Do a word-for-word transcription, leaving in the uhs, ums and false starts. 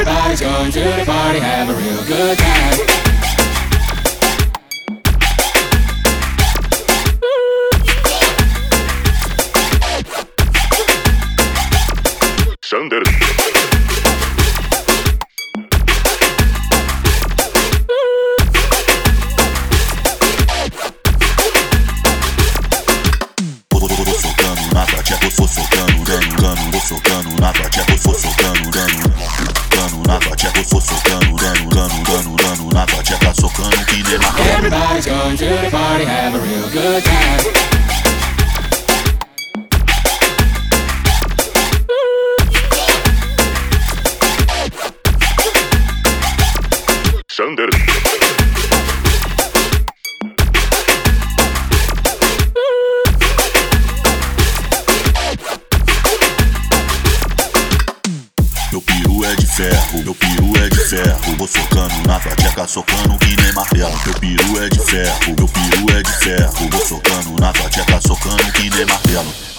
Everybody's going to the party, have a real good time. Sander. Vou socando, dando, dando, vou socando na tua tcheca, vou socando, dando, dando na tua tcheca, vou socando, dando, dando, dando, dando na tua tcheca, socando que nem martelo. Everybody's going to the party, have a real good time. Sander. Meu peru é de ferro, meu peru é de ferro. Vou socando na tua tcheca, socando que nem martelo. Meu peru é de ferro, meu peru é de ferro. Vou socando na tua tcheca, socando que nem martelo.